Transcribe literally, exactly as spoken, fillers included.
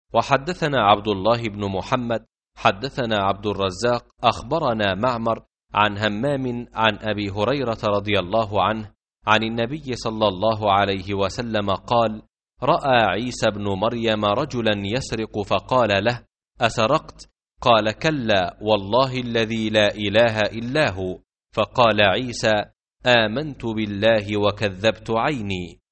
وحدثنا عبد الله بن محمد حدثنا عبد الرزاق أخبرنا معمر عن همام عن أبي هريرة رضي الله عنه عن النبي صلى الله عليه وسلم قال: رأى عيسى بن مريم رجلا يسرق فقال له: أسرقت؟ قال: كلا والله الذي لا إله إلا هو. فقال عيسى: آمنت بالله وكذبت عيني.